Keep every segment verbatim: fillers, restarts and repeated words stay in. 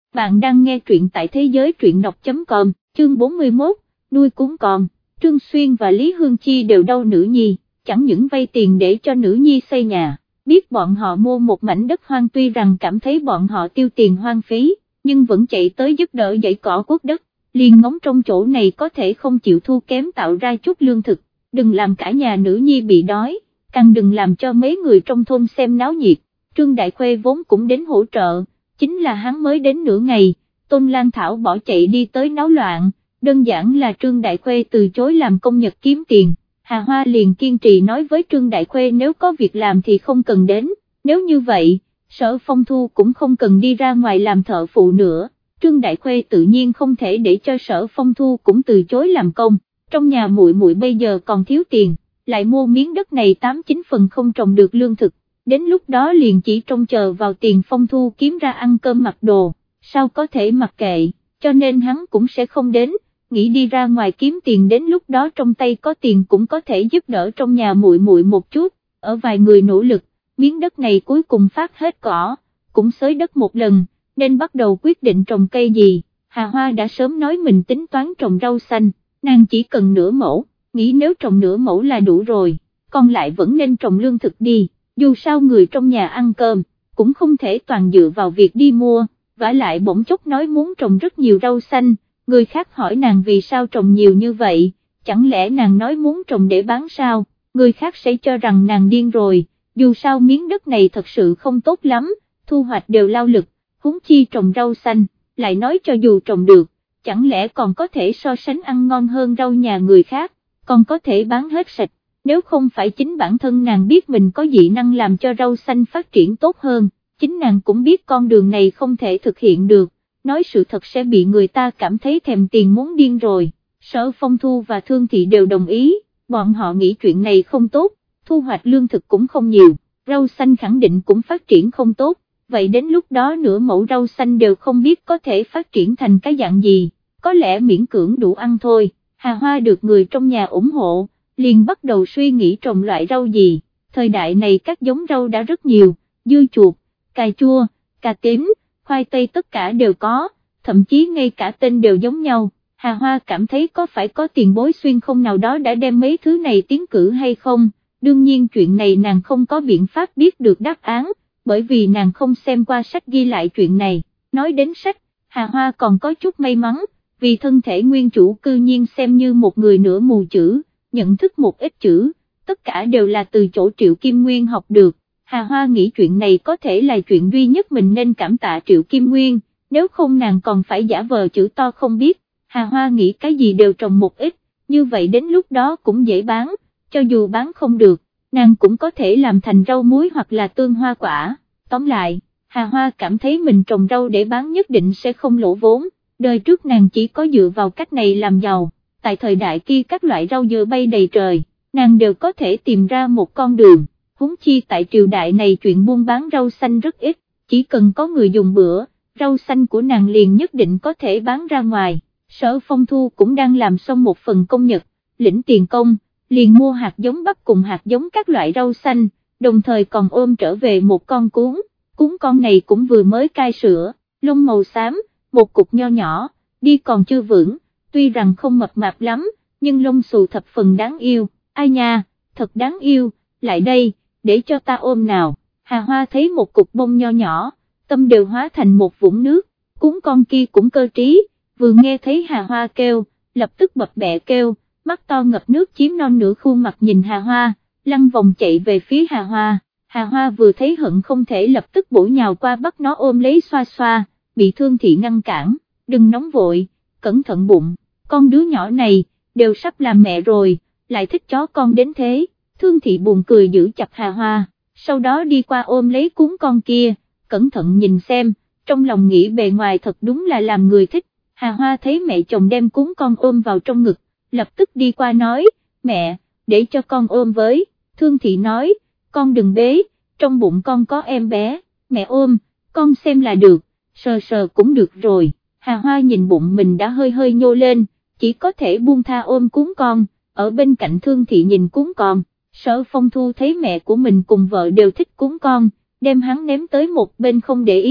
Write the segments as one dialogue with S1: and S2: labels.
S1: Bạn đang nghe truyện tại thế giới truyện đọc chấm com, chương bốn mươi mốt, nuôi cún con. Trương Xuyên và Lý Hương Chi đều đau nữ nhi, chẳng những vay tiền để cho nữ nhi xây nhà, biết bọn họ mua một mảnh đất hoang, tuy rằng cảm thấy bọn họ tiêu tiền hoang phí, nhưng vẫn chạy tới giúp đỡ dãy cỏ cuốc đất, liền ngóng trong chỗ này có thể không chịu thua kém tạo ra chút lương thực, đừng làm cả nhà nữ nhi bị đói, càng đừng làm cho mấy người trong thôn xem náo nhiệt. Trương Đại Khuê vốn cũng đến hỗ trợ, chính là hắn mới đến nửa ngày, Tôn Lan Thảo bỏ chạy đi tới náo loạn, đơn giản là Trương Đại Khuê từ chối làm công nhật kiếm tiền. Hà Hoa liền kiên trì nói với Trương Đại Khuê nếu có việc làm thì không cần đến, nếu như vậy, Sở Phong Thu cũng không cần đi ra ngoài làm thợ phụ nữa. Trương Đại Khuê tự nhiên không thể để cho Sở Phong Thu cũng từ chối làm công, trong nhà muội muội bây giờ còn thiếu tiền, lại mua miếng đất này tám chín phần không trồng được lương thực, đến lúc đó liền chỉ trông chờ vào tiền Phong Thu kiếm ra ăn cơm mặc đồ, sao có thể mặc kệ, cho nên hắn cũng sẽ không đến, nghĩ đi ra ngoài kiếm tiền, đến lúc đó trong tay có tiền cũng có thể giúp đỡ trong nhà muội muội một chút, ở vài người nỗ lực, miếng đất này cuối cùng phát hết cỏ, cũng xới đất một lần, nên bắt đầu quyết định trồng cây gì. Hà Hoa đã sớm nói mình tính toán trồng rau xanh, nàng chỉ cần nửa mẫu, nghĩ nếu trồng nửa mẫu là đủ rồi, còn lại vẫn nên trồng lương thực đi, dù sao người trong nhà ăn cơm, cũng không thể toàn dựa vào việc đi mua, vả lại bỗng chốc nói muốn trồng rất nhiều rau xanh, người khác hỏi nàng vì sao trồng nhiều như vậy, chẳng lẽ nàng nói muốn trồng để bán sao, người khác sẽ cho rằng nàng điên rồi, dù sao miếng đất này thật sự không tốt lắm, thu hoạch đều lao lực, huống chi trồng rau xanh, lại nói cho dù trồng được, chẳng lẽ còn có thể so sánh ăn ngon hơn rau nhà người khác, còn có thể bán hết sạch, nếu không phải chính bản thân nàng biết mình có dị năng làm cho rau xanh phát triển tốt hơn, chính nàng cũng biết con đường này không thể thực hiện được, nói sự thật sẽ bị người ta cảm thấy thèm tiền muốn điên rồi. Sở Phong Thu và Thương Thị đều đồng ý, bọn họ nghĩ chuyện này không tốt, thu hoạch lương thực cũng không nhiều, rau xanh khẳng định cũng phát triển không tốt, vậy đến lúc đó nửa mẫu rau xanh đều không biết có thể phát triển thành cái dạng gì, có lẽ miễn cưỡng đủ ăn thôi. Hà Hoa được người trong nhà ủng hộ, liền bắt đầu suy nghĩ trồng loại rau gì, thời đại này các giống rau đã rất nhiều, dưa chuột, cà chua, cà tím, khoai tây tất cả đều có, thậm chí ngay cả tên đều giống nhau. Hà Hoa cảm thấy có phải có tiền bối xuyên không nào đó đã đem mấy thứ này tiến cử hay không, đương nhiên chuyện này nàng không có biện pháp biết được đáp án, bởi vì nàng không xem qua sách ghi lại chuyện này. Nói đến sách, Hà Hoa còn có chút may mắn, vì thân thể nguyên chủ cư nhiên xem như một người nửa mù chữ, nhận thức một ít chữ, tất cả đều là từ chỗ Triệu Kim Nguyên học được. Hà Hoa nghĩ chuyện này có thể là chuyện duy nhất mình nên cảm tạ Triệu Kim Nguyên, nếu không nàng còn phải giả vờ chữ to không biết. Hà Hoa nghĩ cái gì đều trồng một ít, như vậy đến lúc đó cũng dễ bán, cho dù bán không được, nàng cũng có thể làm thành rau muối hoặc là tương hoa quả. Tóm lại, Hà Hoa cảm thấy mình trồng rau để bán nhất định sẽ không lỗ vốn, đời trước nàng chỉ có dựa vào cách này làm giàu, tại thời đại kia các loại rau dừa bay đầy trời, nàng đều có thể tìm ra một con đường, huống chi tại triều đại này chuyện buôn bán rau xanh rất ít, chỉ cần có người dùng bữa, rau xanh của nàng liền nhất định có thể bán ra ngoài. Sở Phong Thu cũng đang làm xong một phần công nhật, lĩnh tiền công, liền mua hạt giống bắp cùng hạt giống các loại rau xanh, đồng thời còn ôm trở về một con cún, cún con này cũng vừa mới cai sữa, lông màu xám, một cục nho nhỏ, đi còn chưa vững, tuy rằng không mập mạp lắm, nhưng lông xù thập phần đáng yêu, ai nha, thật đáng yêu, lại đây, để cho ta ôm nào. Hà Hoa thấy một cục bông nho nhỏ, tâm đều hóa thành một vũng nước, cún con kia cũng cơ trí, vừa nghe thấy Hà Hoa kêu, lập tức bập bẹ kêu, mắt to ngập nước chiếm non nửa khuôn mặt nhìn Hà Hoa, lăn vòng chạy về phía Hà Hoa. Hà Hoa vừa thấy hận không thể lập tức bổ nhào qua bắt nó ôm lấy xoa xoa, bị Thương Thị ngăn cản, đừng nóng vội, cẩn thận bụng, con đứa nhỏ này, đều sắp làm mẹ rồi, lại thích chó con đến thế. Thương Thị buồn cười giữ chặt Hà Hoa, sau đó đi qua ôm lấy cún con kia, cẩn thận nhìn xem, trong lòng nghĩ bề ngoài thật đúng là làm người thích. Hà Hoa thấy mẹ chồng đem cún con ôm vào trong ngực, lập tức đi qua nói, mẹ, để cho con ôm với. Thương Thị nói, con đừng bế, trong bụng con có em bé, mẹ ôm, con xem là được, sờ sờ cũng được rồi. Hà Hoa nhìn bụng mình đã hơi hơi nhô lên, chỉ có thể buông tha ôm cún con, ở bên cạnh Thương Thị nhìn cún con. Sở Phong Thu thấy mẹ của mình cùng vợ đều thích cún con, đem hắn ném tới một bên không để ý,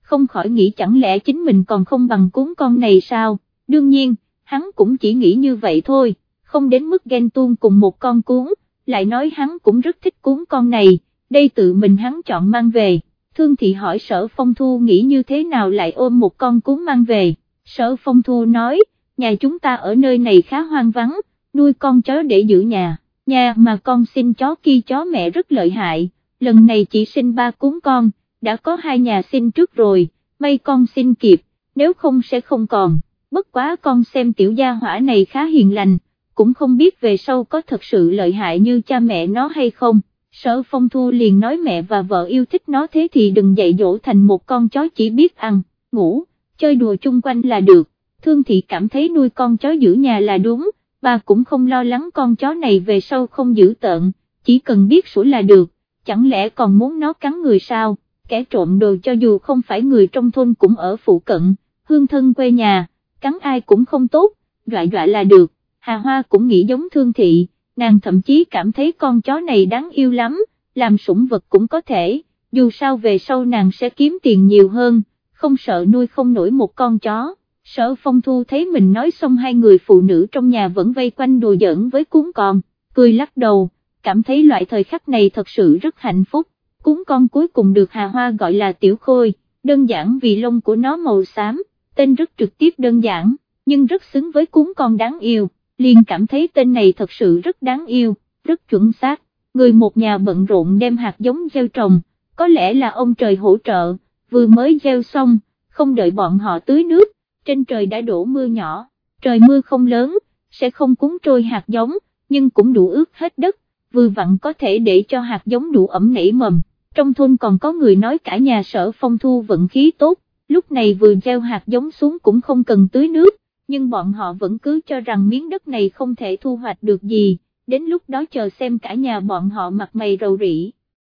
S1: không khỏi nghĩ chẳng lẽ chính mình còn không bằng cuốn con này sao, đương nhiên, hắn cũng chỉ nghĩ như vậy thôi, không đến mức ghen tuông cùng một con cuốn, lại nói hắn cũng rất thích cuốn con này, đây tự mình hắn chọn mang về. Thương Thị hỏi Sở Phong Thu nghĩ như thế nào lại ôm một con cuốn mang về, Sở Phong Thu nói, nhà chúng ta ở nơi này khá hoang vắng, nuôi con chó để giữ nhà, nhà mà con sinh chó kia chó mẹ rất lợi hại, lần này chỉ sinh ba cuốn con, đã có hai nhà sinh trước rồi, may con sinh kịp, nếu không sẽ không còn, bất quá con xem tiểu gia hỏa này khá hiền lành, cũng không biết về sau có thật sự lợi hại như cha mẹ nó hay không. Sở Phong Thu liền nói mẹ và vợ yêu thích nó thế thì đừng dạy dỗ thành một con chó chỉ biết ăn, ngủ, chơi đùa chung quanh là được. Thương Thị cảm thấy nuôi con chó giữ nhà là đúng, bà cũng không lo lắng con chó này về sau không giữ tợn, chỉ cần biết sủa là được, chẳng lẽ còn muốn nó cắn người sao, kẻ trộm đồ cho dù không phải người trong thôn cũng ở phụ cận, hương thân quê nhà, cắn ai cũng không tốt, dọa dọa là được. Hà Hoa cũng nghĩ giống Thương Thị, nàng thậm chí cảm thấy con chó này đáng yêu lắm, làm sủng vật cũng có thể, dù sao về sau nàng sẽ kiếm tiền nhiều hơn, không sợ nuôi không nổi một con chó. Sở Phong Thu thấy mình nói xong hai người phụ nữ trong nhà vẫn vây quanh đùa giỡn với cuốn con, cười lắc đầu, cảm thấy loại thời khắc này thật sự rất hạnh phúc. Cuốn con cuối cùng được Hà Hoa gọi là Tiểu Khôi, đơn giản vì lông của nó màu xám, tên rất trực tiếp đơn giản, nhưng rất xứng với cuốn con đáng yêu, liền cảm thấy tên này thật sự rất đáng yêu, rất chuẩn xác. Người một nhà bận rộn đem hạt giống gieo trồng, có lẽ là ông trời hỗ trợ, vừa mới gieo xong, không đợi bọn họ tưới nước, trên trời đã đổ mưa nhỏ, trời mưa không lớn, sẽ không cuốn trôi hạt giống, nhưng cũng đủ ướt hết đất, vừa vặn có thể để cho hạt giống đủ ẩm nảy mầm. Trong thôn còn có người nói cả nhà Sở Phong Thu vận khí tốt, lúc này vừa gieo hạt giống xuống cũng không cần tưới nước, nhưng bọn họ vẫn cứ cho rằng miếng đất này không thể thu hoạch được gì, đến lúc đó chờ xem cả nhà bọn họ mặt mày rầu rĩ.